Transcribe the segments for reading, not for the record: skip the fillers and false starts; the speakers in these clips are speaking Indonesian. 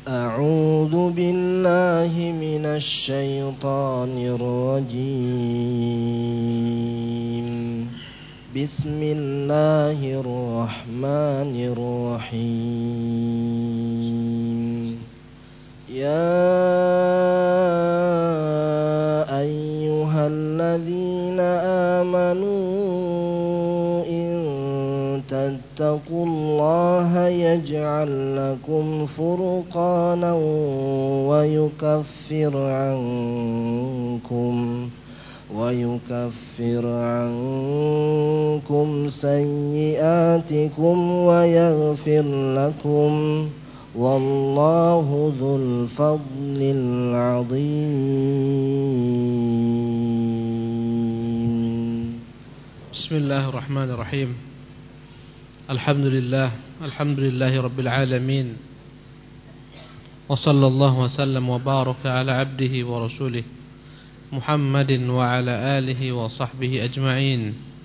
أعوذ بالله من الشيطان الرجيم بسم الله الرحمن الرحيم يا أيها الذين آمنوا إن تتقوا الله يجعل لكم فرقانا ويكفر عنكم سيئاتكم ويغفر لكم والله ذو الفضل العظيم. بسم الله الرحمن الرحيم. الحمد لله رب العالمين وصلى الله وسلم وبارك على عبده ورسوله محمد وعلى آله وصحبه أجمعين.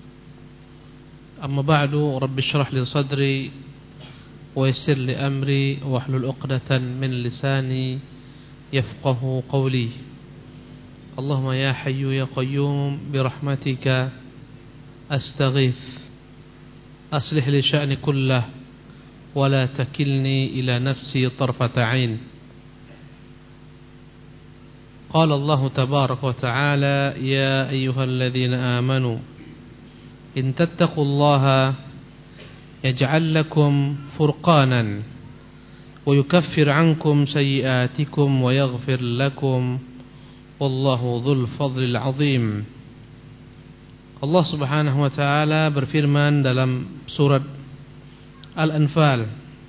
أما بعد رب اشرح لي صدري ويسر لي أمري واحلل عقدة من لساني يفقه قولي. اللهم يا حي يا قيوم برحمتك أستغيث أصلح لي شأني كله ولا تكلني إلى نفسي طرفة عين. قال الله تبارك وتعالى يا أيها الذين آمنوا إن تتقوا الله يجعل لكم فرقانا ويكفر عنكم سيئاتكم ويغفر لكم والله ذو الفضل العظيم. Allah Subhanahu wa taala berfirman dalam surat Al-Anfal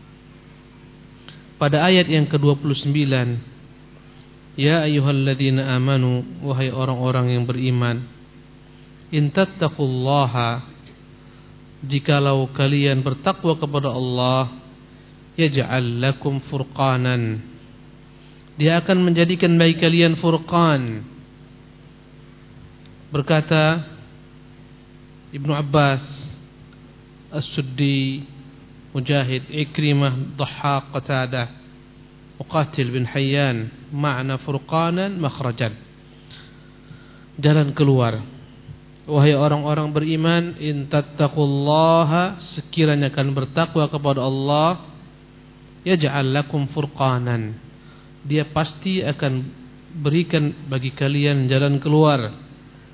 pada ayat yang ke-29, ya ayyuhalladzina amanu, wahai orang-orang yang beriman, in tattaqullaha, jikalau kalian bertakwa kepada Allah, yaj'al lakum furqanan, Dia akan menjadikan bagi kalian furqan. Berkata Ibnu Abbas, As-Suddi, Mujahid, Ikrimah, Dhahhak, Qatadah, Muqatil bin Hayyan, makna furqanan makhrajan, jalan keluar. Wahai orang-orang beriman, in tattaqullaha, sekiranya kalian bertakwa kepada Allah, yaj'al lakum furqanan, Dia pasti akan berikan bagi kalian jalan keluar.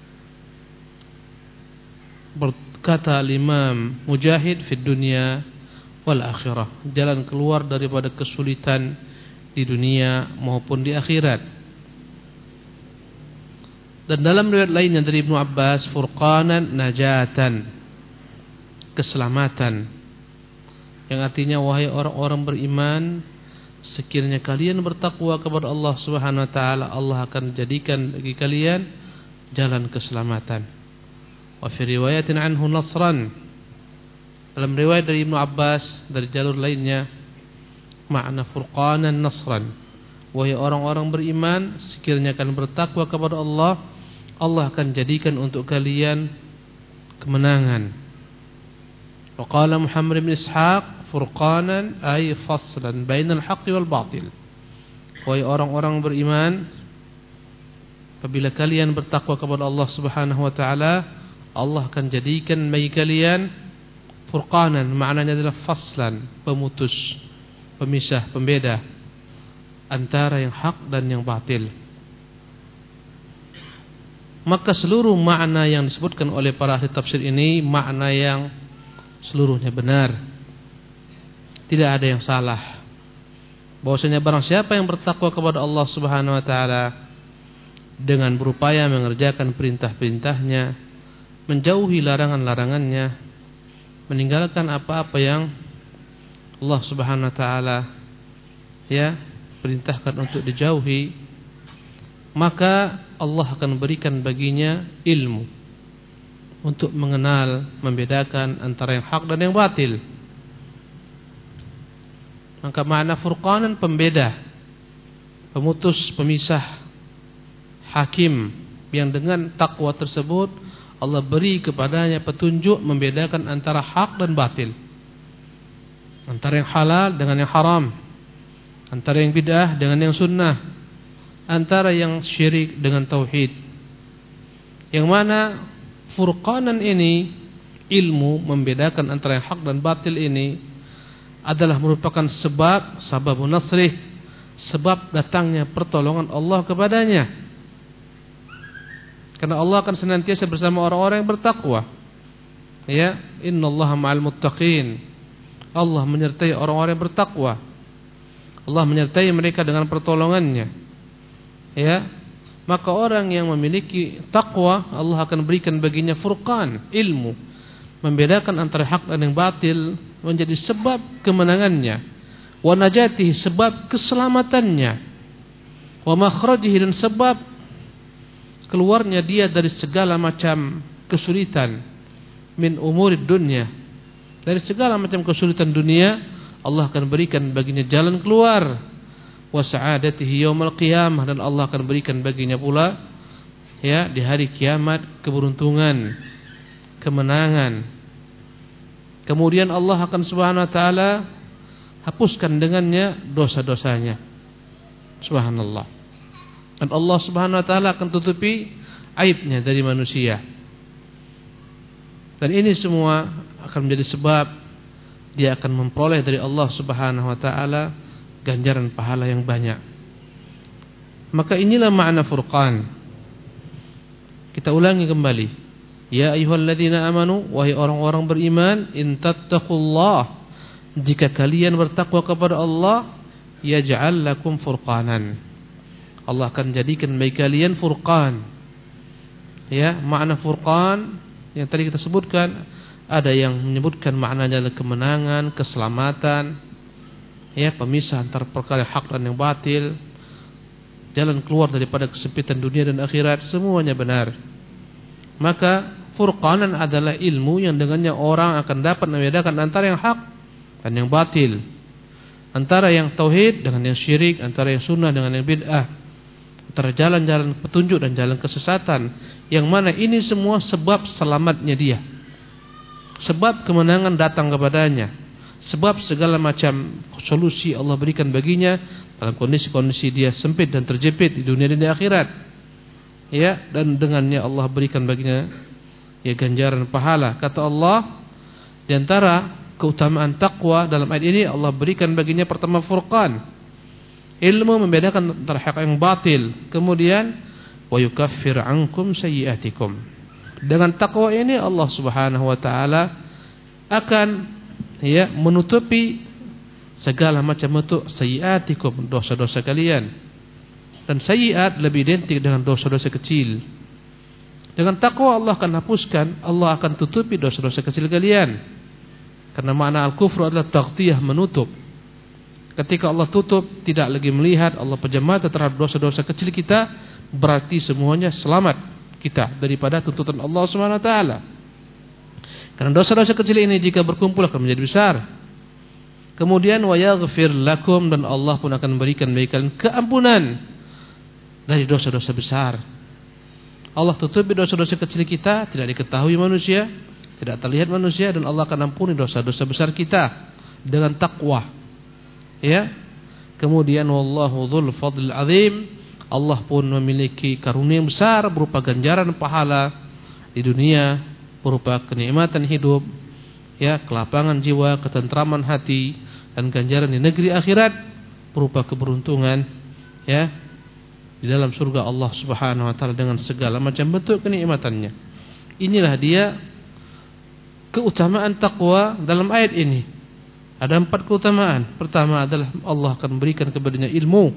Berkata Imam Mujahid, fid dunya wal akhirah, jalan keluar daripada kesulitan di dunia maupun di akhirat. Dan dalam riwayat lainnya dari Ibnu Abbas, furqanan najatan, keselamatan, yang artinya wahai orang-orang beriman, sekiranya kalian bertakwa kepada Allah Subhanahu wa taala, Allah akan jadikan bagi kalian jalan keselamatan. Wa fi riwayatin anhu nasran, dalam riwayat dari Ibnu Abbas dari jalur lainnya, makna furqanan nasran, wahai orang-orang beriman, sekiranya kalian bertakwa kepada Allah, Allah akan jadikan untuk kalian kemenangan. Wa qala Muhammad bin Ishaq, furqanan ay faslan bainal haqqi wal batil, wahai orang-orang beriman, apabila kalian bertakwa kepada Allah Subhanahu wa taala, Allah akan jadikan bagi kalian furqanan, maknanya adalah faslan, pemutus, pemisah, pembeda antara yang hak dan yang batil. Maka seluruh makna yang disebutkan oleh para ahli tafsir ini makna yang seluruhnya benar, tidak ada yang salah. Bahwasanya barang siapa yang bertakwa kepada Allah Subhanahu wa taala dengan berupaya mengerjakan perintah-perintahnya, menjauhi larangan-larangannya, meninggalkan apa-apa yang Allah Subhanahu wa taala perintahkan untuk dijauhi, maka Allah akan berikan baginya ilmu untuk mengenal, membedakan antara yang hak dan yang batil. Maka makna furqanan pembeda, pemutus, pemisah, hakim, yang dengan takwa tersebut Allah beri kepadanya petunjuk membedakan antara hak dan batil, antara yang halal dengan yang haram, antara yang bid'ah dengan yang sunnah, antara yang syirik dengan tauhid. Yang mana furqanan ini, ilmu membedakan antara yang hak dan batil ini adalah merupakan sababun nasrih, sebab datangnya pertolongan Allah kepadanya. Karena Allah akan senantiasa bersama orang-orang yang bertakwa. Ya, innallaha ma'al muttaqin. Allah menyertai orang-orang yang bertakwa. Allah menyertai mereka dengan pertolongannya. Ya, maka orang yang memiliki takwa, Allah akan berikan baginya furqan, ilmu, membedakan antara hak dan yang batil, menjadi sebab kemenangannya, wa najatihi, sebab keselamatannya, wa makhrajihi, dan sebab keluarnya dia dari segala macam kesulitan, min umurid dunya, dari segala macam kesulitan dunia, Allah akan berikan baginya jalan keluar, wa sa'adatihi yaumal qiyamah, dan Allah akan berikan baginya pula ya di hari kiamat keberuntungan, kemenangan. Kemudian Allah akan subhanahu wa ta'ala hapuskan dengannya dosa-dosanya. Subhanallah. Dan Allah subhanahu wa ta'ala akan tutupi aibnya dari manusia. Dan ini semua akan menjadi sebab dia akan memperoleh dari Allah subhanahu wa ta'ala ganjaran pahala yang banyak. Maka inilah makna furqan. Kita ulangi kembali. Ya ayyuhalladzina amanu, wahai orang-orang beriman, in tattaqullah, jika kalian bertakwa kepada Allah, yaj'al lakum furqanan, Allah akan jadikan bagi kalian furqan. Ya, makna furqan yang tadi kita sebutkan, ada yang menyebutkan maknanya adalah kemenangan, keselamatan, ya, pemisah antara perkara hak dan yang batil, jalan keluar daripada kesempitan dunia dan akhirat, semuanya benar. Maka furqanan adalah ilmu yang dengannya orang akan dapat membedakan antara yang hak dan yang batil, antara yang tauhid dengan yang syirik, antara yang sunnah dengan yang bid'ah, antara jalan-jalan petunjuk dan jalan kesesatan, yang mana ini semua sebab selamatnya dia, sebab kemenangan datang kepadanya, sebab segala macam solusi Allah berikan baginya dalam kondisi-kondisi dia sempit dan terjepit di dunia dan di akhirat. Ya, dan dengannya Allah berikan baginya ya ganjaran pahala. Kata Allah, di antara keutamaan takwa dalam ayat ini, Allah berikan baginya pertama furqan, ilmu membedakan antara hak yang batil. Kemudian wa yukaffir ankum sayyi'atikum. Dengan takwa ini Allah Subhanahu wa taala akan ya menutupi segala macam bentuk sayyi'atikum, dosa-dosa kalian. Dan sayyi'at lebih identik dengan dosa-dosa kecil. Dengan takwa Allah akan hapuskan, Allah akan tutupi dosa-dosa kecil kalian. Karena makna al-kufru adalah taghtiyah, menutup. Ketika Allah tutup, tidak lagi melihat, Allah pejam mata terhadap dosa-dosa kecil kita, berarti semuanya selamat kita daripada tuntutan Allah Subhanahu wa taala. Karena dosa-dosa kecil ini jika berkumpul akan menjadi besar. Kemudian wa yaghfir lakum, dan Allah pun akan memberikan bagi kalian keampunan dari dosa-dosa besar. Allah tutupi dosa-dosa kecil kita, tidak diketahui manusia, tidak terlihat manusia, dan Allah akan ampuni dosa-dosa besar kita dengan takwa. Ya. Kemudian wallahu dzul fadlil azim, Allah pun memiliki karunia yang besar berupa ganjaran pahala di dunia, berupa kenikmatan hidup, ya, kelapangan jiwa, ketentraman hati, dan ganjaran di negeri akhirat berupa keberuntungan, ya, di dalam surga Allah Subhanahu wa taala dengan segala macam bentuk kenikmatannya. Inilah dia keutamaan takwa dalam ayat ini. Ada 4 keutamaan. Pertama adalah Allah akan memberikan kepadanya ilmu,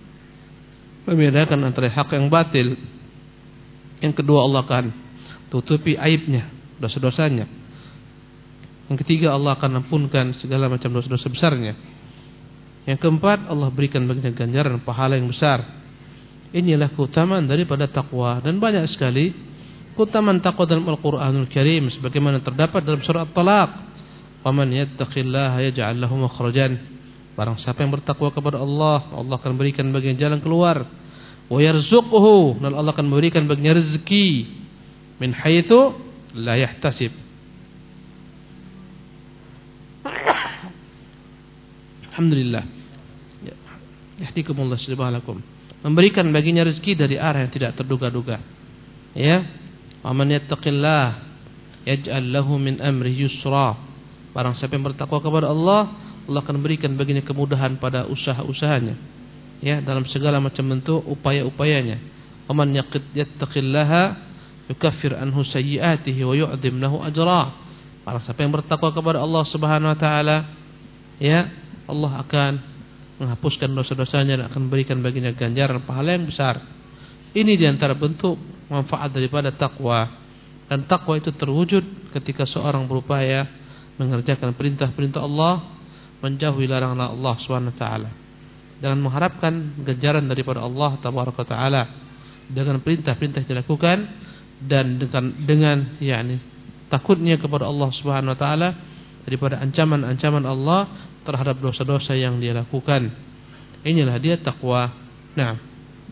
membedakan antara hak yang batil. Yang kedua, Allah akan tutupi aibnya, dosa-dosanya. Yang ketiga, Allah akan ampunkan segala macam dosa-dosa besarnya. Yang keempat, Allah berikan baginya ganjaran pahala yang besar. Inilah keutamaan daripada takwa, dan banyak sekali keutamaan takwa dalam Al-Qur'anul Karim sebagaimana terdapat dalam surah At-Talaq. Waman yattaqillaha yaj'al lahu makhrajan. Barang siapa yang bertakwa kepada Allah, Allah akan berikan baginya jalan keluar. Wa yarzuqhu, dan Allah akan memberikan baginya rezeki min haitsu la yahtasib. Alhamdulillah. Yahdikumullah subhanakum. Memberikan baginya rezeki dari arah yang tidak terduga-duga. Ya. Wa man yattaqillah yaj'al lahu min amri yusra. Barang siapa yang bertakwa kepada Allah, Allah akan berikan baginya kemudahan pada usaha-usahanya. Ya, dalam segala macam bentuk upaya-upayanya. Wa man yattaqillaha yukaffir anhu sayyi'atihi wa yu'dhim lahu ajra. Barang siapa yang bertakwa kepada Allah Subhanahu wa taala, ya, Allah akan menghapuskan dosa-dosanya dan akan berikan baginya ganjaran pahala yang besar. Ini di antara bentuk manfaat daripada takwa. Dan takwa itu terwujud ketika seorang berupaya mengerjakan perintah-perintah Allah, menjauhi larangan Allah Subhanahu wa taala, dengan mengharapkan ganjaran daripada Allah tabaraka taala dengan perintah-perintah yang dilakukan, dan dengan yakni takutnya kepada Allah Subhanahu wa taala daripada ancaman-ancaman Allah terhadap dosa-dosa yang dia lakukan. Inilah dia takwa. Nah,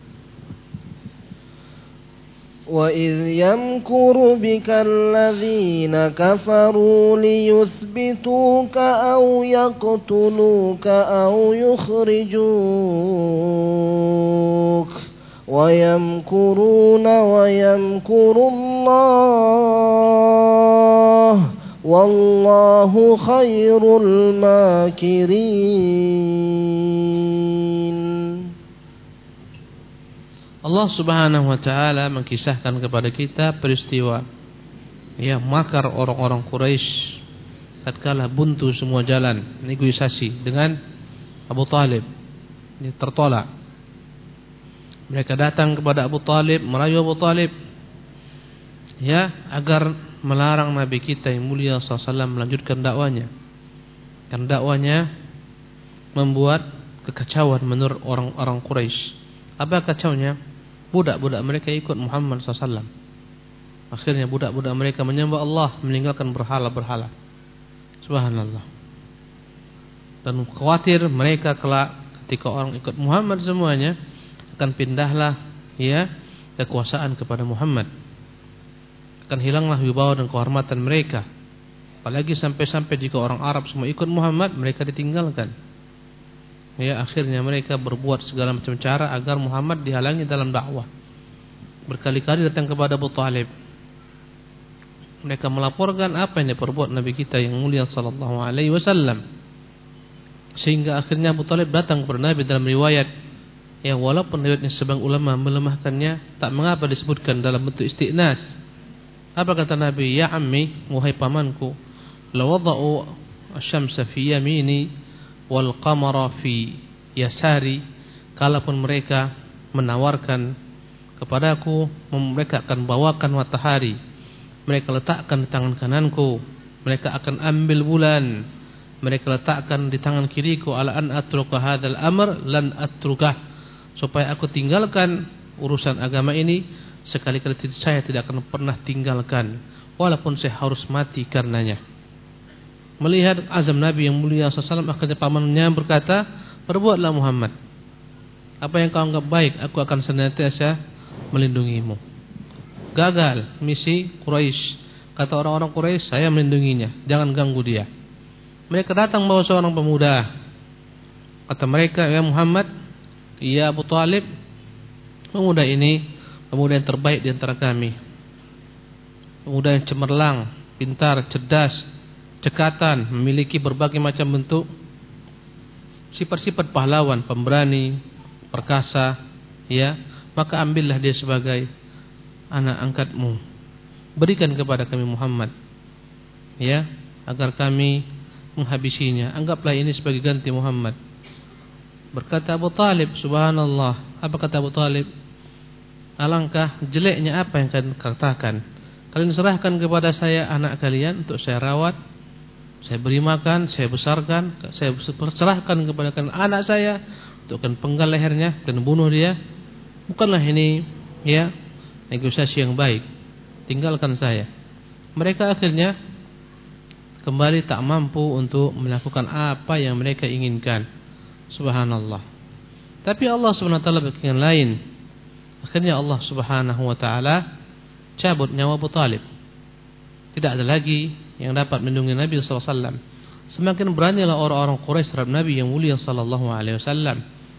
وَإِذْ يَمْكُرُ بِكَ الَّذِينَ كَفَرُوا لِيُثْبِتُوكَ أَوْ يَقْتُلُوكَ أَوْ يُخْرِجُوكَ وَيَمْكُرُونَ وَيَمْكُرُ اللَّهُ وَاللَّهُ خَيْرُ الْمَاكِرِينَ. Allah Subhanahu wa taala mengkisahkan kepada kita peristiwa makar orang-orang Quraisy tatkala buntu semua jalan negosiasi dengan Abu Talib. Ini tertolak. Mereka datang kepada Abu Talib, merayu Abu Talib agar melarang Nabi kita yang mulia sallallahu alaihi wasallam melanjutkan dakwanya. Karena dakwanya membuat kekacauan menurut orang-orang Quraisy. Apa kacaunya? Budak-budak mereka ikut Muhammad SAW. Akhirnya budak-budak mereka menyembah Allah, meninggalkan berhala-berhala. Subhanallah. Dan khawatir mereka kelak ketika orang ikut Muhammad semuanya akan pindahlah kekuasaan kepada Muhammad. Akan hilanglah wibawa dan kehormatan mereka. Apalagi sampai-sampai jika orang Arab semua ikut Muhammad, mereka ditinggalkan. Akhirnya mereka berbuat segala macam cara agar Muhammad dihalangi dalam dakwah. Berkali-kali datang kepada Abu Talib. Mereka melaporkan apa yang diperbuat Nabi kita yang mulia sallallahu alaihi wasallam. Sehingga akhirnya Abu Talib datang kepada Nabi dalam riwayat walaupun riwayatnya sebagian ulama melemahkannya, tak mengapa disebutkan dalam bentuk isti'nas. Apa kata Nabi? Ya ammi, wahai pamanku, la wada'u asy-syamsa fi yamini wal qamara fi yasari. Kalaupun mereka menawarkan kepadaku, mereka akan bawakan matahari, mereka letakkan di tangan kananku, mereka akan ambil bulan, mereka letakkan di tangan kiriku, ala an atruka hadzal amr lan atrukah, supaya aku tinggalkan urusan agama ini, sekali-kali saya tidak akan pernah tinggalkan walaupun saya harus mati karenanya. Melihat azam Nabi yang mulia SAW, akhirnya pamannya berkata, perbuatlah Muhammad apa yang kau anggap baik, aku akan senantiasa melindungimu. Gagal misi Quraisy. Kata orang-orang Quraisy, saya melindunginya, jangan ganggu dia. Mereka datang bawa seorang pemuda. Kata mereka, ya Muhammad, ya Abu Talib, pemuda ini pemuda yang terbaik di antara kami. Pemuda yang cemerlang, pintar, cerdas, cekatan, memiliki berbagai macam bentuk sifat-sifat pahlawan, pemberani, perkasa, maka ambillah dia sebagai anak angkatmu. Berikan kepada kami Muhammad, agar kami menghabisinya. Anggaplah ini sebagai ganti Muhammad. Berkata Abu Talib, subhanallah. Apa kata Abu Talib? Alangkah jeleknya apa yang kalian katakan. Kalian serahkan kepada saya anak kalian untuk saya rawat, saya beri makan, saya besarkan, saya serahkan kepada kalian anak saya untuk akan penggal lehernya dan bunuh dia. Bukanlah ini negosiasi yang baik. Tinggalkan saya. Mereka akhirnya kembali tak mampu untuk melakukan apa yang mereka inginkan. Subhanallah. Tapi Allah Subhanahu wa taala berkehendak lain. Akhirnya Allah Subhanahu wa taala cabut nyawa Abu Talib. Tidak ada lagi yang dapat melindungi Nabi sallallahu alaihi wasallam. Semakin beranilah orang-orang Quraisy terhadap Nabi yang mulia sallallahu alaihi wasallam.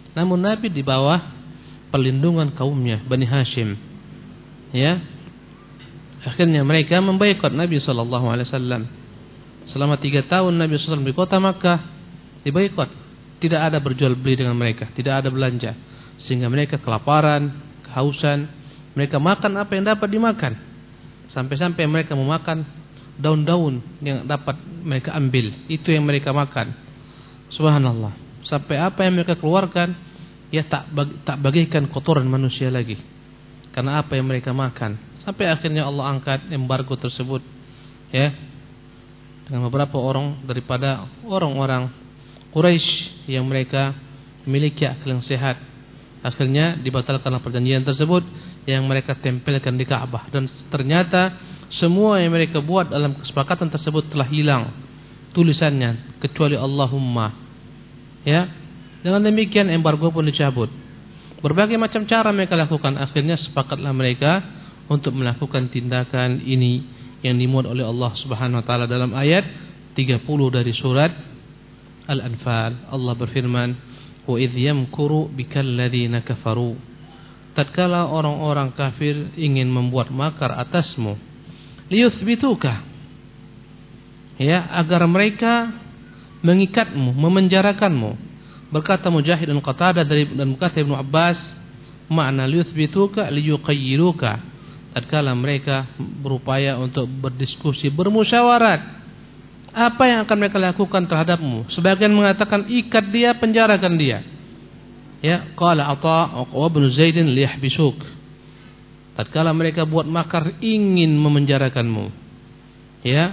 namun Nabi di bawah perlindungan kaumnya Bani Hashim. Ya. Akhirnya mereka memboikot Nabi sallallahu alaihi wasallam. Selama 3 tahun Nabi SAW di kota Makkah diboikot. Tidak ada berjual beli dengan mereka, tidak ada belanja. Sehingga mereka kelaparan, kehausan. Mereka makan apa yang dapat dimakan. Sampai-sampai mereka memakan daun-daun yang dapat mereka ambil. Itu yang mereka makan. Subhanallah. Sampai apa yang mereka keluarkan, ya tak bagaikan kotoran manusia lagi. Karena apa yang mereka makan. Sampai akhirnya Allah angkat embargo tersebut. Ya. Dengan beberapa orang daripada orang-orang Quraisy yang mereka memiliki akal yang sehat. Akhirnya dibatalkanlah perjanjian tersebut yang mereka tempelkan di Ka'bah, dan ternyata semua yang mereka buat dalam kesepakatan tersebut telah hilang tulisannya kecuali Allahumma. Ya. Dengan demikian embargo pun dicabut. Berbagai macam cara mereka lakukan, akhirnya sepakatlah mereka untuk melakukan tindakan ini yang dimuat oleh Allah Subhanahu wa taala dalam ayat 30 dari surat Al-Anfal. Allah berfirman, "Wa idh yamkuru bikal ladzina kafaru." Tatkala orang-orang kafir ingin membuat makar atasmu, liyuthbituka, ya, agar mereka mengikatmu, memenjarakanmu. Berkata Mujahid dan Qatadah dan berkata Ibnu Abbas, makna liyuthbituka liyuqayyiruka. Tatkala mereka berupaya untuk berdiskusi, bermusyawarat, apa yang akan mereka lakukan terhadapmu? Sebagian mengatakan ikat dia, penjarakan dia. Ya, qala Atha wa Ibnu Zaid liyahbisuk. Tatkala mereka buat makar ingin memenjarakanmu. Ya.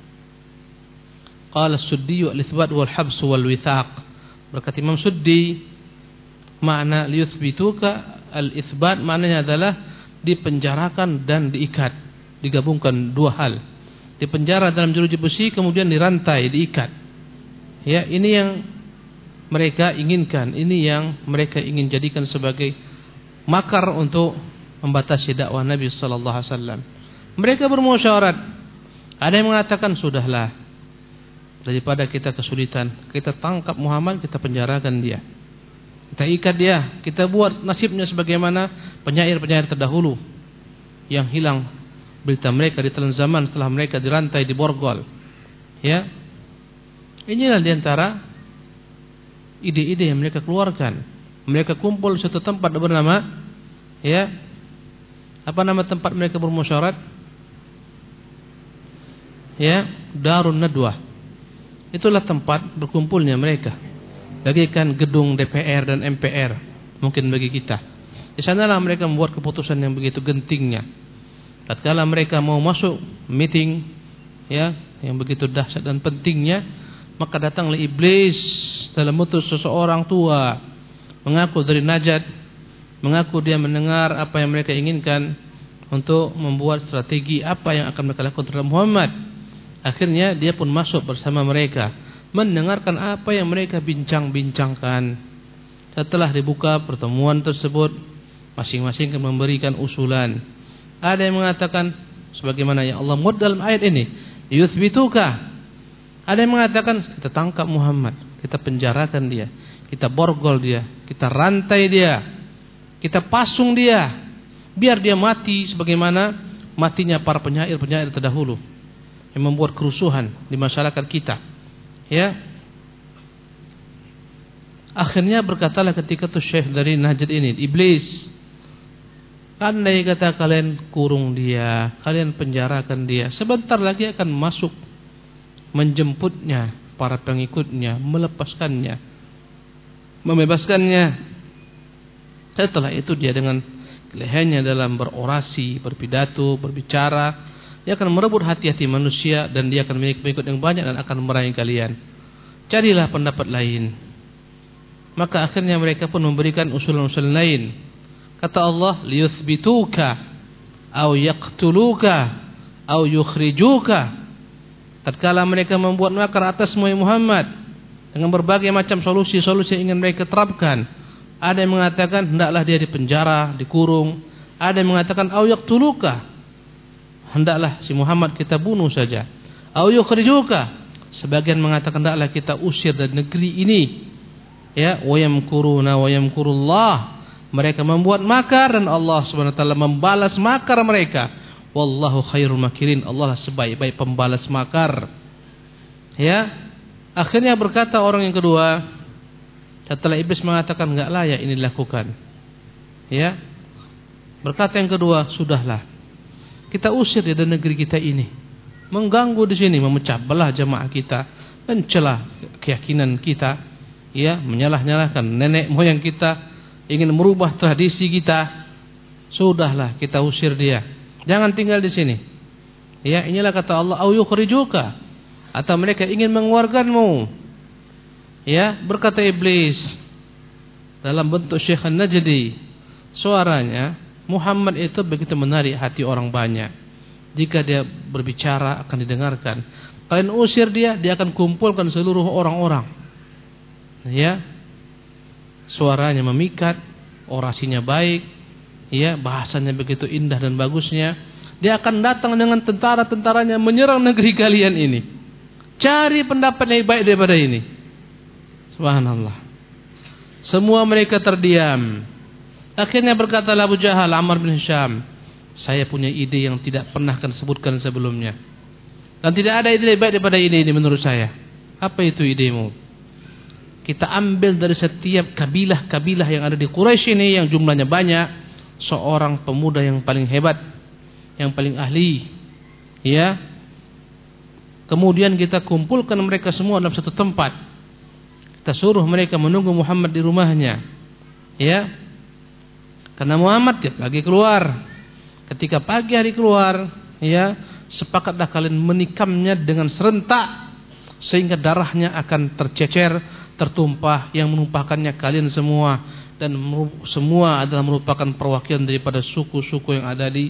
Qala Suddi al-itsbat wal habs wal withaq. Berkata Imam Suddi, makna liyuthbituka al-itsbat maknanya adalah dipenjarakan dan diikat, digabungkan dua hal. Dipenjara dalam jeruji besi, kemudian dirantai, diikat. Ya, ini yang mereka inginkan, ini yang mereka ingin jadikan sebagai makar untuk membatasi dakwah Nabi sallallahu alaihi wasallam. Mereka bermusyawarat. Ada yang mengatakan, sudahlah, daripada kita kesulitan, kita tangkap Muhammad, kita penjarakan dia. Kita ikat dia, kita buat nasibnya sebagaimana penyair-penyair terdahulu yang hilang berita mereka di telan zaman setelah mereka dirantai, diborgol. Ya. Inilah diantara ide-ide yang mereka keluarkan. Mereka kumpul di suatu tempat bernama, ya, apa nama tempat mereka bermusyawarat? Ya, Darun Nadwah. Itulah tempat berkumpulnya mereka. Bagaikan gedung DPR dan MPR mungkin bagi kita. Di sanalah mereka membuat keputusan yang begitu gentingnya. Tatkala mereka mau masuk meeting, ya, yang begitu dahsyat dan pentingnya, maka datanglah iblis dalam bentuk seseorang tua, mengaku dari Najd, mengaku dia mendengar apa yang mereka inginkan untuk membuat strategi apa yang akan mereka lakukan terhadap Muhammad. Akhirnya dia pun masuk bersama mereka, mendengarkan apa yang mereka bincang-bincangkan. Setelah dibuka pertemuan tersebut, masing-masing akan memberikan usulan. Ada yang mengatakan sebagaimana yang Allah muat dalam ayat ini, yuthbituka. Ada yang mengatakan kita tangkap Muhammad, kita penjarakan dia, kita borgol dia, kita rantai dia, kita pasung dia, biar dia mati sebagaimana matinya para penyair-penyair terdahulu yang membuat kerusuhan di masyarakat kita. Ya. Akhirnya berkatalah ketika itu Syekh dari Najd ini, iblis, andai kata kalian kurung dia, kalian penjarakan dia, sebentar lagi akan masuk menjemputnya para pengikutnya, melepaskannya, membebaskannya. Setelah itu dia dengan kelehennya dalam berorasi, berpidato, berbicara, dia akan merebut hati-hati manusia dan dia akan memiliki pengikut yang banyak dan akan meraih kalian. Carilah pendapat lain. Maka akhirnya mereka pun memberikan usulan-usulan lain. Kata Allah, liyuthbituka au yaqtuluka au yukhrijuka. Tatkala mereka membuat makar atasmu Muhammad dengan berbagai macam solusi-solusi yang ingin mereka terapkan, ada yang mengatakan hendaklah dia dipenjara, dikurung. Ada yang mengatakan au yaqtuluka, hendaklah si Muhammad kita bunuh saja. Au yukhrijuka, sebagian mengatakan hendaklah kita usir dari negeri ini. Ya, wa yamkuruna wa yamkurullah. Mereka membuat makar dan Allah Subhanahu wa taala membalas makar mereka. Wallahu khairul makirin. Allah sebaik-baik pembalas makar. Ya. Akhirnya berkata orang yang kedua, setelah iblis mengatakan enggak layak ini dilakukan. Ya. Berkata yang kedua, sudahlah. Kita usir dia dari negeri kita ini. Mengganggu di sini, memecah belah jamaah kita, mencela keyakinan kita, ya, menyalah-nyalahkan nenek moyang kita, ingin merubah tradisi kita. Sudahlah, kita usir dia. Jangan tinggal di sini. Ya, inilah kata Allah, au yukhrijuka, atau mereka ingin mengeluarkanmu. Ya, berkata iblis dalam bentuk Syekh An-Najdi, suaranya Muhammad itu begitu menarik hati orang banyak. Jika dia berbicara akan didengarkan. Kalian usir dia, dia akan kumpulkan seluruh orang-orang. Ya, suaranya memikat, orasinya baik, ya, bahasanya begitu indah dan bagusnya. Dia akan datang dengan tentara-tentaranya menyerang negeri kalian ini. Cari pendapat yang baik daripada ini. Subhanallah. Semua mereka terdiam. Akhirnya berkatalah Abu Jahal, Ammar bin Hisham, saya punya ide yang tidak pernah akan sebutkan sebelumnya. Dan tidak ada ide lebih baik daripada ide ini menurut saya. Apa itu idemu? Kita ambil dari setiap kabilah-kabilah yang ada di Quraisy ini yang jumlahnya banyak, seorang pemuda yang paling hebat, yang paling ahli, ya. Kemudian kita kumpulkan mereka semua dalam satu tempat. Kita suruh mereka menunggu Muhammad di rumahnya, ya. Karena Muhammad tiap pagi keluar. Ketika pagi hari keluar, ya, sepakatlah kalian menikamnya dengan serentak sehingga darahnya akan tercecer, tertumpah, yang menumpahkannya kalian semua, dan semua adalah merupakan perwakilan daripada suku-suku yang ada di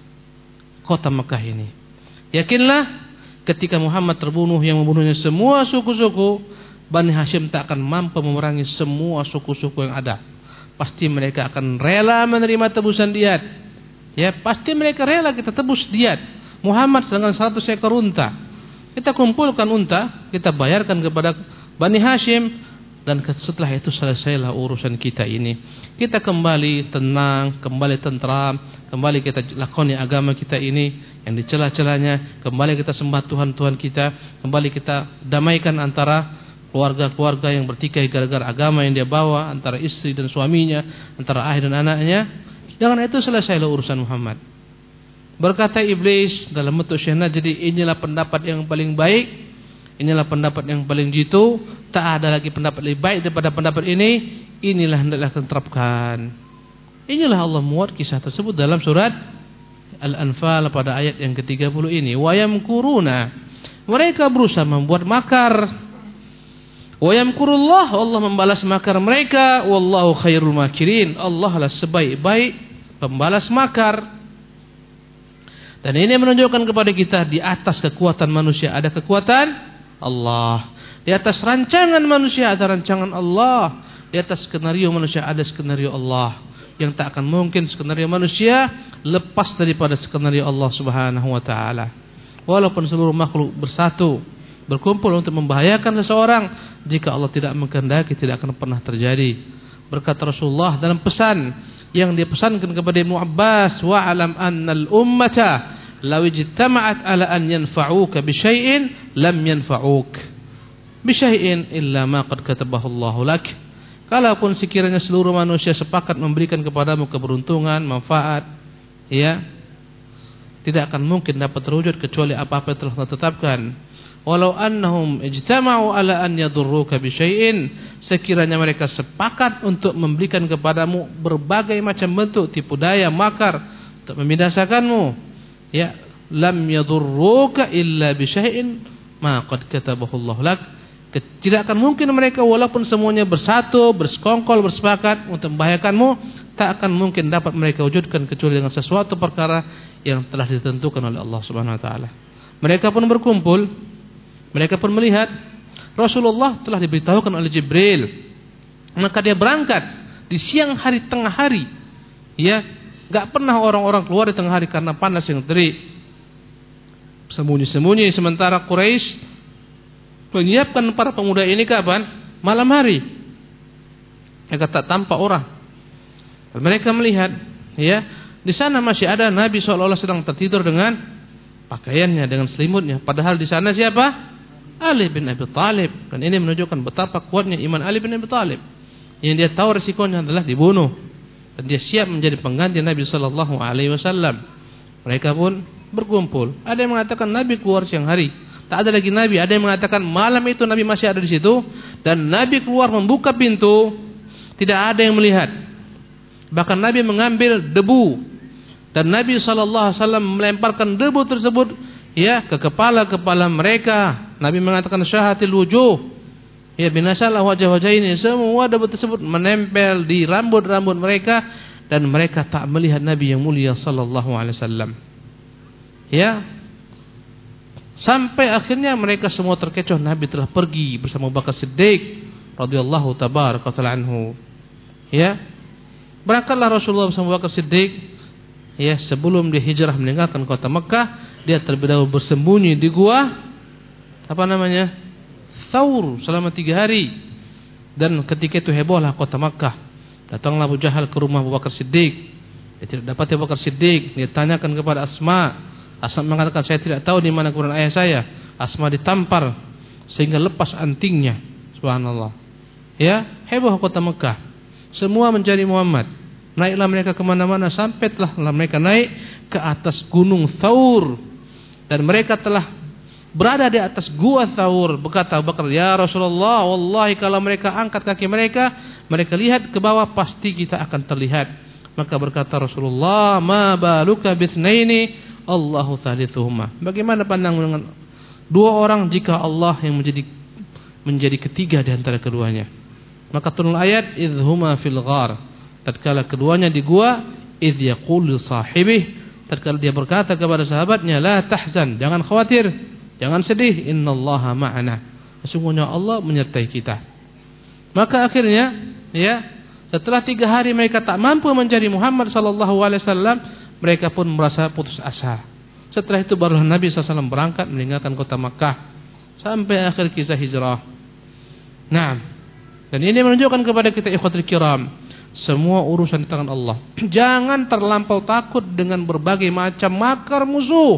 kota Mekah ini. Yakinlah ketika Muhammad terbunuh, yang membunuhnya semua suku-suku, Bani Hashim tak akan mampu memerangi semua suku-suku yang ada. Pasti mereka akan rela menerima tebusan diat. Ya, pasti mereka rela kita tebus diat. Muhammad dengan 100 ekor unta. Kita kumpulkan unta, kita bayarkan kepada Bani Hashim, dan setelah itu selesailah urusan kita ini. Kita kembali tenang, kembali tentram, kembali kita lakoni agama kita ini yang dicela-celanya, kembali kita sembah Tuhan-Tuhan kita, kembali kita damaikan antara keluarga-keluarga yang bertikai gara-gara agama yang dia bawa, antara istri dan suaminya, antara ayah dan anaknya. Dengan itu selesailah urusan Muhammad. Berkata iblis dalam bentuk Syekh Najdi, inilah pendapat yang paling baik, inilah pendapat yang paling jitu, tak ada lagi pendapat lebih baik daripada pendapat ini. Inilah hendaklah diterapkan. Inilah Allah muat kisah tersebut dalam surat Al-Anfal pada ayat yang ke-30 ini. Wa yamkuruna, mereka berusaha membuat makar. Wa yamkurullah, Allah membalas makar mereka. Wallahu khairul makirin, Allah lah sebaik-baik pembalas makar. Dan ini menunjukkan kepada kita, di atas kekuatan manusia ada kekuatan Allah. Di atas rancangan manusia ada rancangan Allah. Di atas skenario manusia ada skenario Allah. Yang tak akan mungkin skenario manusia lepas daripada skenario Allah Subhanahu wa taala. Walaupun seluruh makhluk bersatu, berkumpul untuk membahayakan seseorang, jika Allah tidak mengkehendaki tidak akan pernah terjadi. Berkata Rasulullah dalam pesan yang dia pesankan kepada Ibnu Abbas, wa alam annal ummata law ijtama'at ala an yanfa'uka bi syai'in lam yanfa'uk bi syai'in illa ma qad katabahu Allahu lak. Kalaupun sekiranya seluruh manusia sepakat memberikan kepadamu keberuntungan, manfaat, ya, tidak akan mungkin dapat terwujud kecuali apa-apa yang telah ditetapkan. Walau annahum ijtama'u ala an yadurruka bi syai'in, sekiranya mereka sepakat untuk memberikan kepadamu berbagai macam bentuk tipu daya, makar untuk membinasakanmu, ya, lam yadurruka illa bi syai'in ma qad katabahu Allah lak. Tidak akan mungkin mereka walaupun semuanya bersatu, bersekongkol, bersepakat untuk membahayakanmu, tak akan mungkin dapat mereka wujudkan kecuali dengan sesuatu perkara yang telah ditentukan oleh Allah Subhanahu wa taala. Mereka pun berkumpul, mereka pun melihat Rasulullah telah diberitahukan oleh Jibril. Maka dia berangkat di siang hari, tengah hari. Ya, enggak pernah orang-orang keluar di tengah hari karena panas yang terik. Sembunyi-sembunyi, sementara Quraisy menyiapkan para pemuda ini kapan? Malam hari. Mereka tak tampak orang. Dan mereka melihat, ya, di sana masih ada Nabi SAW sedang tertidur dengan pakaiannya, dengan selimutnya. Padahal di sana siapa? Ali bin Abi Thalib. Dan ini menunjukkan betapa kuatnya iman Ali bin Abi Thalib. Yang dia tahu resikonya adalah dibunuh, dan dia siap menjadi pengganti Nabi SAW. Mereka pun berkumpul. Ada yang mengatakan Nabi keluar siang hari, tak ada lagi Nabi. Ada yang mengatakan malam itu Nabi masih ada di situ, dan Nabi keluar membuka pintu, tidak ada yang melihat. Bahkan Nabi mengambil debu, dan Nabi SAW melemparkan debu tersebut, ya, ke kepala-kepala mereka. Nabi mengatakan syahatil wujuh, ya, binasalah wajah-wajah ini. Semua debu tersebut menempel di rambut-rambut mereka, dan mereka tak melihat Nabi yang mulia sallallahu alaihi wasallam. Ya, sampai akhirnya mereka semua terkecoh. Nabi telah pergi bersama Abu Bakar Siddiq radhiyallahu tabaraka ta'ala anhu. Ya, berangkatlah Rasulullah bersama Abu Bakar Siddiq. Ya, sebelum dia hijrah meninggalkan kota Mekah, dia terlebih dahulu bersembunyi di gua Thawr selama 3 hari. Dan ketika itu hebohlah kota Makkah. Datanglah Abu Jahal ke rumah Abu Bakar Siddiq. Dia tidak dapat Abu Bakar Siddiq. Dia tanyakan kepada Asma. Asma mengatakan, saya tidak tahu di mana kuburan ayah saya. Asma ditampar sehingga lepas antingnya. Subhanallah. Ya, heboh kota Makkah. Semua mencari Muhammad. Naiklah mereka kemana-mana, sampai telah mereka naik ke atas gunung Thawr. Dan mereka telah berada di atas gua Thawr. Berkata Abu Bakar, ya Rasulullah, wallahi kalau mereka angkat kaki mereka, mereka lihat ke bawah, pasti kita akan terlihat. Maka berkata Rasulullah, ma baluka bitsnaini Allahu thalithuhuma. Bagaimana pandang dengan 2 orang jika Allah yang menjadi ketiga di antara keduanya? Maka turun ayat idhuma fil ghar. Tatkala keduanya di gua, idh yaqul li sahibih, tatkala dia berkata kepada sahabatnya, la tahzan, jangan khawatir, jangan sedih, innallaha ma'ana, sesungguhnya Allah menyertai kita. Maka akhirnya, ya, setelah 3 hari mereka tak mampu mencari Muhammad sallallahu alaihi wasallam, mereka pun merasa putus asa. Setelah itu barulah Nabi SAW berangkat meninggalkan kota Makkah sampai akhir kisah hijrah. Nah, dan ini menunjukkan kepada kita ikhwatul kiram, semua urusan di tangan Allah. Jangan terlampau takut dengan berbagai macam makar musuh.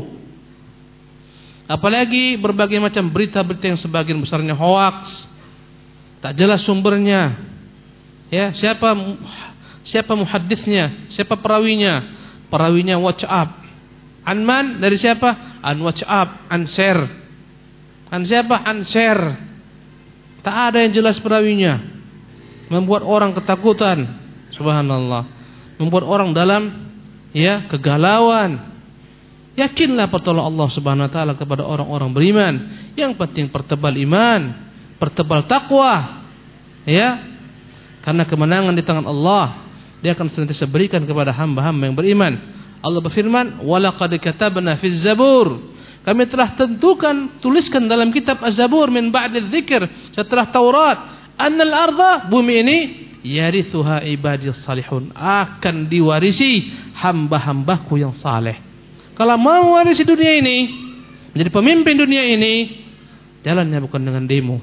Apalagi berbagai macam berita-berita yang sebagian besarnya hoaks, tak jelas sumbernya. Ya, siapa muhadditsnya, siapa perawinya? Perawinya WhatsApp. Anman dari siapa? An WhatsApp, an share. An siapa? An share. Tak ada yang jelas perawinya. Membuat orang ketakutan. Subhanallah. Membuat orang dalam, ya, kegalauan. Yakinlah pertolongan Allah Subhanahu wa taala kepada orang-orang beriman. Yang penting pertebal iman, pertebal takwa. Ya. Karena kemenangan di tangan Allah. Dia akan senantiasa berikan kepada hamba-hamba yang beriman. Allah berfirman, "Wa laqad katabna fiz Zabur." Kami telah tentukan, tuliskan dalam kitab Az-Zabur min ba'di dzikr, setelah Taurat, annal arda, bumi ini, yarithuha ibadiyas salihun, akan diwarisi hamba-hambaku yang saleh. Kalau mau warisi dunia ini, menjadi pemimpin dunia ini, jalannya bukan dengan demo.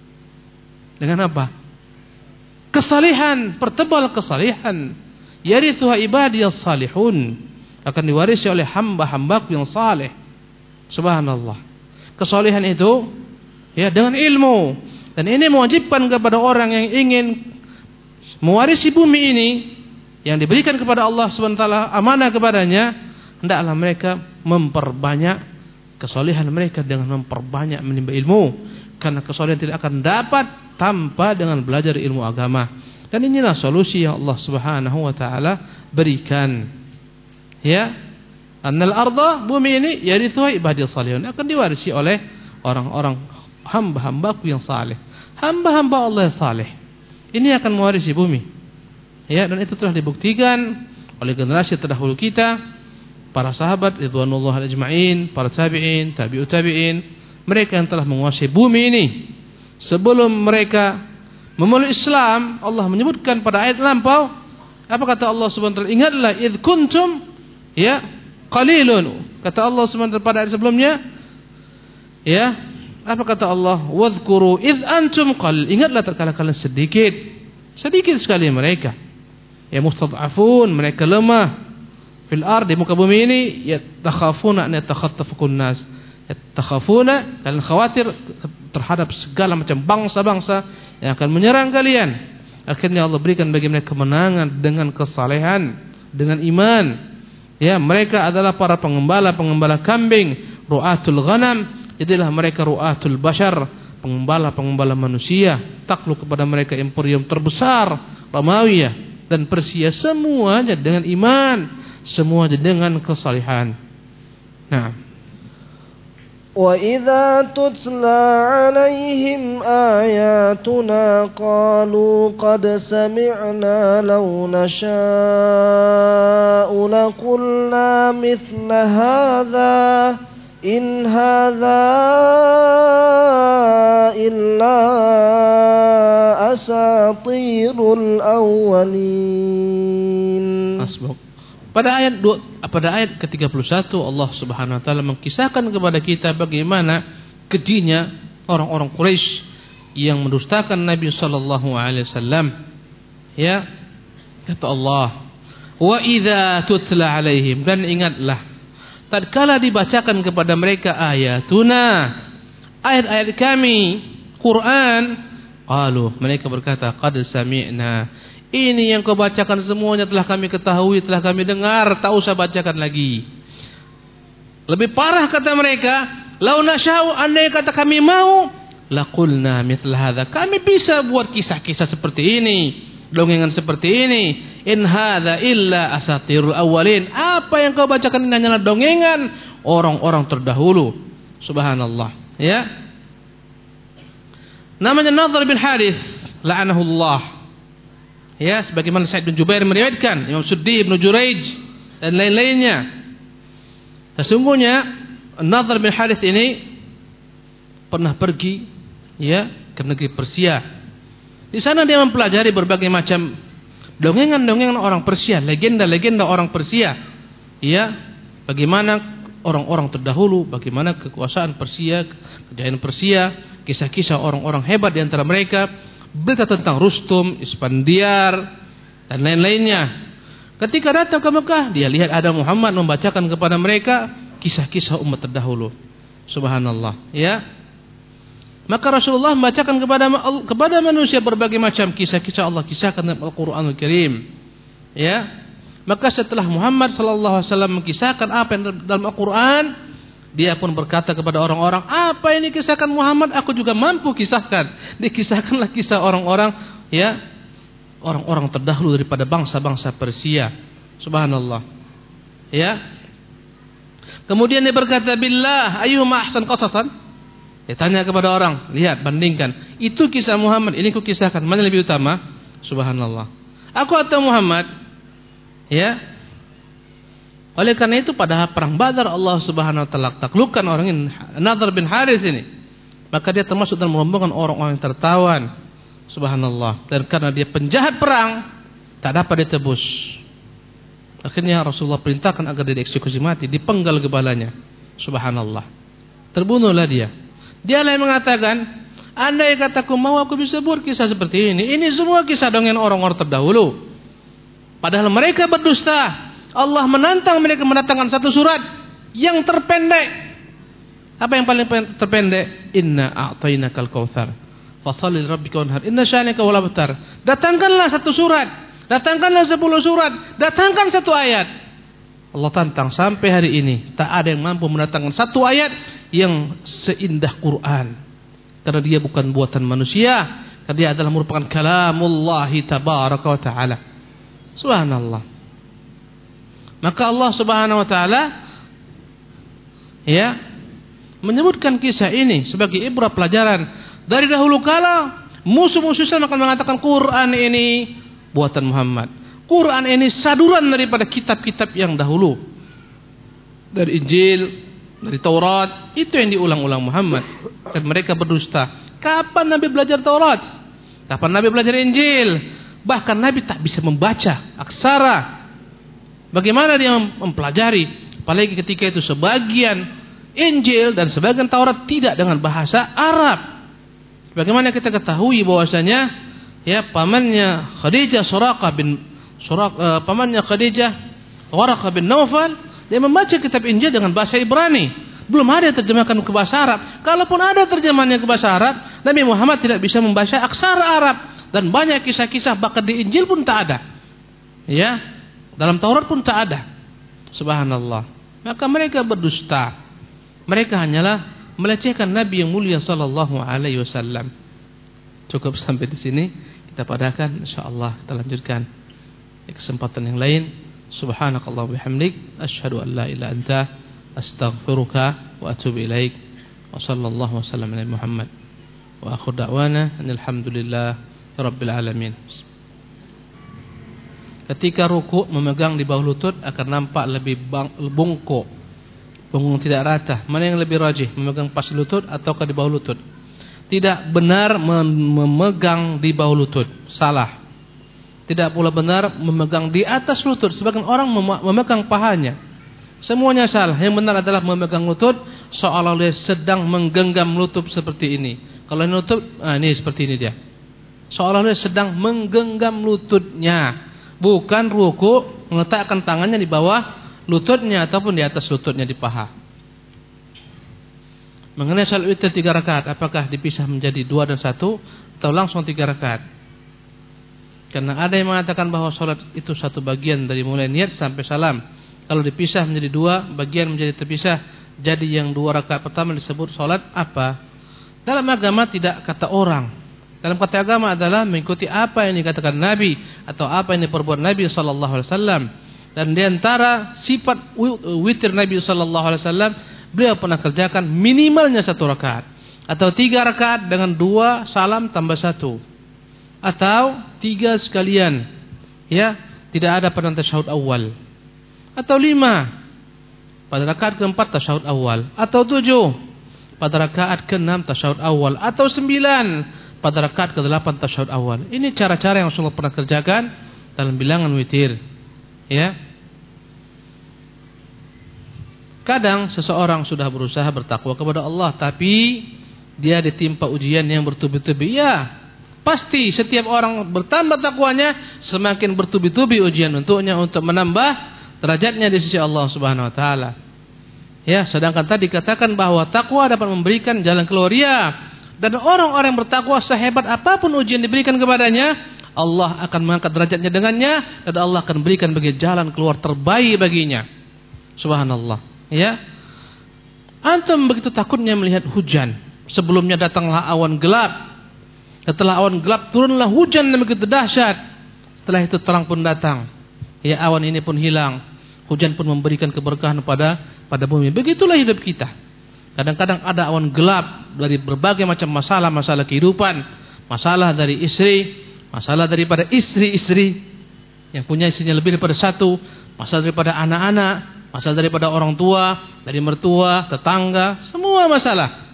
Dengan apa? Kesalihan, pertebal kesalihan. Yarithuha ibadiyas salihun, akan diwarisi oleh hamba-hambaku yang saleh. Subhanallah. Kesalihan itu, ya, dengan ilmu. Dan ini mewajibkan kepada orang yang ingin mewarisi bumi ini yang diberikan kepada Allah SWT, amanah kepadanya, hendaklah mereka memperbanyak kesalehan mereka dengan memperbanyak menimba ilmu, karena kesalehan tidak akan dapat tanpa dengan belajar ilmu agama. Dan inilah solusi yang Allah Subhanahu wa taala berikan. Ya, annal arda, bumi ini, yarithuha ibadiyas salihun, akan diwarisi oleh orang-orang hamba-hambaku yang saleh. Hamba-hamba Allah yang saleh ini akan mewarisi bumi. Ya, dan itu telah dibuktikan oleh generasi terdahulu kita, para sahabat ridwanullah ajma'in, para tabi'in, tabi'ut tabi'in, mereka yang telah menguasai bumi ini. Sebelum mereka memeluk Islam, Allah menyebutkan pada ayat lampau, apa kata Allah Subhanahu wa taala? Ingatlah idz kuntum, ya, qalilun. Kata Allah Subhanahu wa taala pada ayat sebelumnya, ya, apa kata Allah? Wadhkuru idz antum qalil. Ingatlah tatkala kalian sedikit. Sedikit sekali mereka. Ya mustad'afun, mereka lemah fil ard, di muka bumi ini. Takhafuna an yatakhattafakum nas. Takhafuna, kalian khawatir terhadap segala macam bangsa-bangsa yang akan menyerang kalian. Akhirnya Allah berikan bagi mereka kemenangan dengan kesalehan, dengan iman. Ya, mereka adalah para pengembala kambing, ru'atul ghanam. Jadilah mereka ru'atul bashar, pengembala manusia. Takluk kepada mereka imperium terbesar Romawi dan Persia, semuanya dengan iman, semuanya dengan kesalehan. Nah, وَإِذَا تُتْلَى عَلَيْهِمْ آيَاتُنَا قَالُوا قَدْ سَمِعْنَا لَوْ نَشَاءُ لَقُلْنَا مِثْلَ هَذَا إِنْ هَذَا إِلَّا أَسَاطِيرُ الْأَوَّلِينَ. Pada ayat ke-31 Allah Subhanahu wa taala mengkisahkan kepada kita bagaimana kejinya orang-orang Quraisy yang mendustakan Nabi sallallahu alaihi wasallam. Ya, kata Allah, "Wa idza tutla alaihim," dan ingatlah tatkala dibacakan kepada mereka ayatuna, ayat-ayat kami, Quran, qalu, mereka berkata, qad sami'na. Ini yang kau bacakan semuanya telah kami ketahui, telah kami dengar, tak usah bacakan lagi. Lebih parah kata mereka, lau nasya'u, andai kata kami mau, laqulna mithla hadza, kami bisa buat kisah-kisah seperti ini, dongengan seperti ini. In hadza illa asatirul awwalin. Apa yang kau bacakan ini hanyalah dongengan orang-orang terdahulu. Subhanallah. Ya. Namanya Nadhr bin Harith, la'anahullah. Ya, sebagaimana Sa'id bin Jubair meriwayatkan, Imam Suddi, Ibnu Juraij dan lain-lainnya. Sesungguhnya Nadhr bin Harith ini pernah pergi ya ke negeri Persia. Di sana dia mempelajari berbagai macam dongengan-dongengan orang Persia, legenda-legenda orang Persia. Ya, bagaimana orang-orang terdahulu, bagaimana kekuasaan Persia, kejayaan Persia, kisah-kisah orang-orang hebat di antara mereka. Berita tentang Rustum, Isfandiar dan lain-lainnya. Ketika datang ke Mekah, dia lihat ada Muhammad membacakan kepada mereka kisah-kisah umat terdahulu. Subhanallah, ya. Maka Rasulullah membacakan kepada manusia berbagai macam kisah-kisah Allah kisahkan dalam Al-Qur'anul Karim. Ya. Maka setelah Muhammad sallallahu alaihi wasallam mengisahkan apa yang dalam Al-Qur'an, dia pun berkata kepada orang-orang, apa ini kisahkan Muhammad, aku juga mampu kisahkan. Dikisahkanlah kisah orang-orang, ya, orang-orang terdahulu daripada bangsa-bangsa Persia. Subhanallah. Ya. Kemudian dia berkata, billah ayyuhuma ahsan qasasan. Dia tanya kepada orang, lihat, bandingkan. Itu kisah Muhammad, ini ku kisahkan, mana lebih utama? Subhanallah. Aku atau Muhammad? Ya. Oleh karena itu pada perang Badar Allah Subhanahu wa taala taklukkan orang ini, Nadhr bin Harith ini. Maka dia termasuk dalam rombongan orang-orang yang tertawan. Subhanallah. Dan karena dia penjahat perang, tak dapat ditebus. Akhirnya Rasulullah perintahkan agar dia dieksekusi mati, dipenggal kepalanya. Subhanallah. Terbunuhlah dia. Dialah yang mengatakan, andai kataku mau, aku bisa buat kisah seperti ini. Ini semua kisah dongeng orang-orang terdahulu. Padahal mereka berdusta. Allah menantang mereka mendatangkan satu surat yang terpendek. Apa yang paling terpendek? Inna a'tainakal kautsar fashalli lirabbika wanhar inna syani'aka wal abtar. Datangkanlah satu surat, datangkanlah 10 surat, datangkan satu ayat. Allah tantang sampai hari ini tak ada yang mampu mendatangkan satu ayat yang seindah Quran. Karena dia bukan buatan manusia, karena dia adalah merupakan kalamullahi tabaraka wa taala. Subhanallah. Maka Allah Subhanahu wa taala ya menyebutkan kisah ini sebagai ibrah pelajaran. Dari dahulu kala musuh-musuh Islam akan mengatakan Quran ini buatan Muhammad. Quran ini saduran daripada kitab-kitab yang dahulu. Dari Injil, dari Taurat, itu yang diulang-ulang Muhammad. Dan mereka berdusta. Kapan Nabi belajar Taurat? Kapan Nabi belajar Injil? Bahkan Nabi tak bisa membaca aksara. Bagaimana dia mempelajari? Apalagi ketika itu sebagian Injil dan sebagian Taurat tidak dengan bahasa Arab. Bagaimana kita ketahui bahwasanya Ya, pamannya Khadijah pamannya Khadijah Waraqah bin Naufal, dia membaca kitab Injil dengan bahasa Ibrani. Belum ada terjemahkan ke bahasa Arab. Kalaupun ada terjemahannya ke bahasa Arab, Nabi Muhammad tidak bisa membaca aksara Arab, dan banyak kisah-kisah bahkan di Injil pun tak ada. Ya, dalam Taurat pun tak ada. Subhanallah. Maka mereka berdusta. Mereka hanyalah melecehkan Nabi yang mulia sallallahu alaihi wasallam. Cukup sampai di sini. Kita padakan, insyaallah kita lanjutkan di kesempatan yang lain. Subhanakallah bihamdik, asyhadu an la ilaha anta, astaghfiruka wa atubu ilaik. Wa sallallahu wasallam ala Muhammad. Wa akhir da'wana alhamdulillah rabbil alamin. Ketika ruku memegang di bawah lutut akan nampak lebih bongkok, punggung tidak rata. Mana yang lebih rajih, memegang pas lutut ataukah di bawah lutut? Tidak benar memegang di bawah lutut, salah. Tidak pula benar memegang di atas lutut. Sebagian orang memegang pahanya. Semuanya salah. Yang benar adalah memegang lutut seolah-olah sedang menggenggam lutut seperti ini. Kalau ini lutut, ini seperti ini dia. Seolah-olah sedang menggenggam lututnya. Bukan ruku meletakkan tangannya di bawah lututnya ataupun di atas lututnya di paha. Mengenai salat witir 3 rakaat, apakah dipisah menjadi 2 dan 1 atau langsung 3 rakaat? Karena ada yang mengatakan bahwa salat itu satu bagian dari mulai niat sampai salam. Kalau dipisah menjadi 2 bagian menjadi terpisah, jadi yang 2 rakaat pertama disebut salat apa? Dalam agama tidak kata orang. Dalam kata agama adalah mengikuti apa yang dikatakan Nabi atau apa yang diperbuat Nabi sallallahu alaihi wasallam. Dan di antara sifat witir Nabi sallallahu alaihi wasallam, beliau pernah kerjakan minimalnya 1 rakaat atau 3 rakaat dengan 2 salam tambah 1 atau 3 sekalian. Ya, tidak ada pada tasyahud awal. Atau 5 pada rakaat keempat tasyahud awal, atau 7 pada rakaat ke-6 tasyahud awal, atau 9 pada rakaat ke-8 tasyahud awal. Ini cara-cara yang Rasulullah pernah kerjakan dalam bilangan witir. Ya. Kadang seseorang sudah berusaha bertakwa kepada Allah, tapi dia ditimpa ujian yang bertubi-tubi. Ya, pasti setiap orang bertambah takwanya, semakin bertubi-tubi ujian untuknya untuk menambah derajatnya di sisi Allah Subhanahu wa taala. Ya, sedangkan tadi katakan bahwa takwa dapat memberikan jalan keluar. Ya, dan orang-orang yang bertakwa sehebat apapun ujian diberikan kepadanya, Allah akan mengangkat derajatnya dengannya, dan Allah akan berikan bagi jalan keluar terbaik baginya. Subhanallah. Ya, antum begitu takutnya melihat hujan. Sebelumnya datanglah awan gelap. Setelah awan gelap turunlah hujan yang begitu dahsyat. Setelah itu terang pun datang. Ya, awan ini pun hilang. Hujan pun memberikan keberkahan pada bumi. Begitulah hidup kita. Kadang-kadang ada awan gelap dari berbagai macam masalah kehidupan, masalah dari istri, masalah daripada istri-istri yang punya istrinya lebih daripada 1, masalah daripada anak-anak, masalah daripada orang tua, dari mertua, tetangga, semua masalah.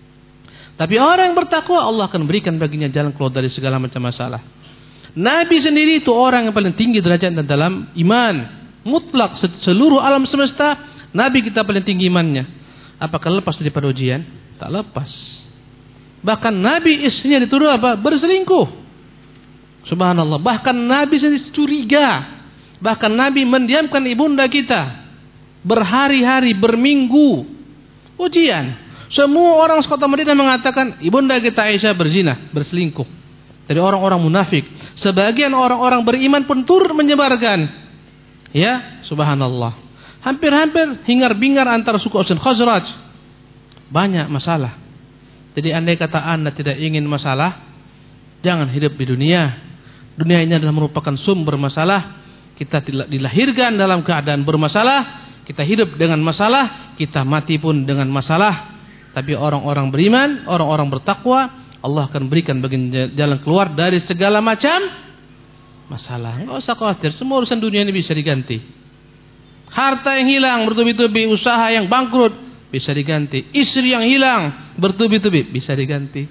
Tapi orang yang bertakwa, Allah akan berikan baginya jalan keluar dari segala macam masalah. Nabi sendiri itu orang yang paling tinggi derajatnya dalam iman mutlak. Seluruh alam semesta, Nabi kita paling tinggi imannya. Apakah lepas daripada ujian? Tak lepas. Bahkan Nabi istrinya dituduh apa? Berselingkuh. Subhanallah. Bahkan Nabi sendiri curiga. Bahkan Nabi mendiamkan ibunda kita berhari-hari, berminggu. Ujian. Semua orang sekota Madinah mengatakan ibunda kita Aisyah berzina, berselingkuh. Dari orang-orang munafik. Sebagian orang-orang beriman pun turut menyebarkan. Ya, subhanallah. Hampir-hampir hingar-bingar antara suku Aus dan Khazraj. Banyak masalah. Jadi andai kata Anda tidak ingin masalah, jangan hidup di dunia. Dunia ini adalah merupakan sumber masalah. Kita dilahirkan dalam keadaan bermasalah, kita hidup dengan masalah, kita mati pun dengan masalah. Tapi orang-orang beriman, orang-orang bertakwa, Allah akan berikan bagian jalan keluar dari segala macam masalah. Enggak usah khawatir, semua urusan dunia ini bisa diganti. Harta yang hilang bertubi-tubi, usaha yang bangkrut bisa diganti. Istri yang hilang bertubi-tubi bisa diganti.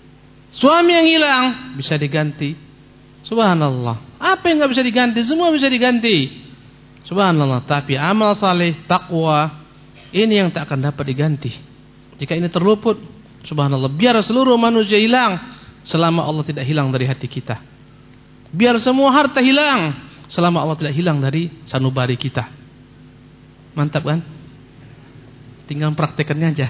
Suami yang hilang bisa diganti. Subhanallah. Apa yang enggak bisa diganti? Semua bisa diganti. Subhanallah. Tapi amal saleh, takwa, ini yang tak akan dapat diganti. Jika ini terluput, subhanallah, biar seluruh manusia hilang, selama Allah tidak hilang dari hati kita. Biar semua harta hilang selama Allah tidak hilang dari sanubari kita. Mantap kan? Tinggal praktekannya aja.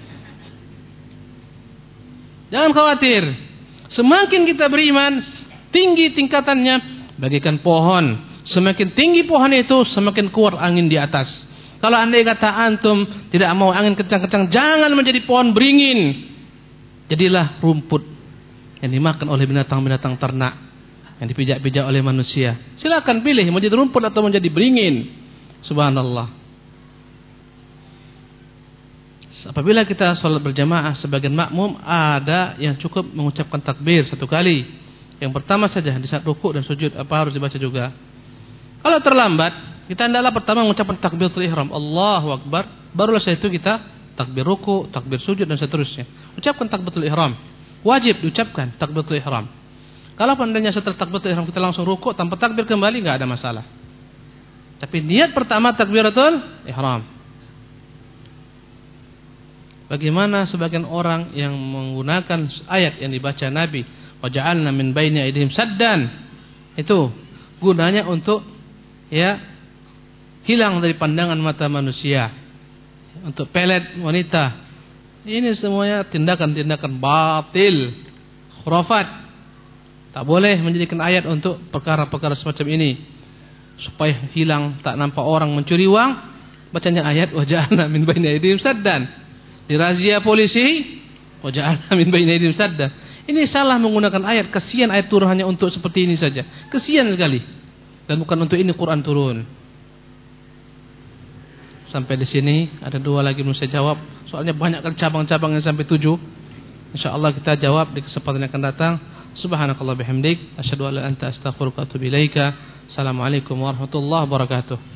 Jangan khawatir. Semakin kita beriman, tinggi tingkatannya bagaikan pohon. Semakin tinggi pohon itu, semakin kuat angin di atas. Kalau andai kata antum tidak mau angin kencang-kencang, jangan menjadi pohon beringin. Jadilah rumput yang dimakan oleh binatang-binatang ternak, yang dipijak-pijak oleh manusia. Silakan pilih mau jadi rumput atau menjadi beringin. Subhanallah. Apabila kita sholat berjamaah sebagian makmum, ada yang cukup mengucapkan takbir satu kali. Yang pertama saja di saat rukuk dan sujud, apa harus dibaca juga? Kalau terlambat, kita hendaklah pertama mengucapkan takbiratul ihram, Allahu Akbar. Barulah setelah itu kita takbir rukuk, takbir sujud dan seterusnya. Ucapkan takbiratul ihram. Wajib diucapkan takbiratul ihram. Kalau pandanya setelah takbiratul ihram kita langsung rukuk tanpa takbir kembali, enggak ada masalah. Tapi niat pertama takbiratul ihram. Bagaimana sebagian orang yang menggunakan ayat yang dibaca Nabi, wa ja'alna min baini aydihim saddan, itu gunanya untuk hilang dari pandangan mata manusia, untuk pelet wanita. Ini semuanya tindakan-tindakan batil, khurafat. Tak boleh menjadikan ayat untuk perkara-perkara semacam ini. Supaya hilang, tak nampak orang mencuri uang, bacanya ayat wa ja'alna min baini aydihim saddan. Dirazia polisi, wa ja'alna min baini aydihim saddan. Ini salah menggunakan ayat. Kasihan ayat turun hanya untuk seperti ini saja. Kasihan sekali. Dan bukan untuk ini Quran turun. Sampai di sini ada 2 lagi belum saya jawab. Soalnya banyak kan cabang-cabangnya sampai 7. InsyaAllah kita jawab di kesempatan yang akan datang. Subhanakallah bihamdik, asyhadu an la ilaha illa anta astaghfiruka wa atubu ilaika. Assalamualaikum warahmatullahi wabarakatuh.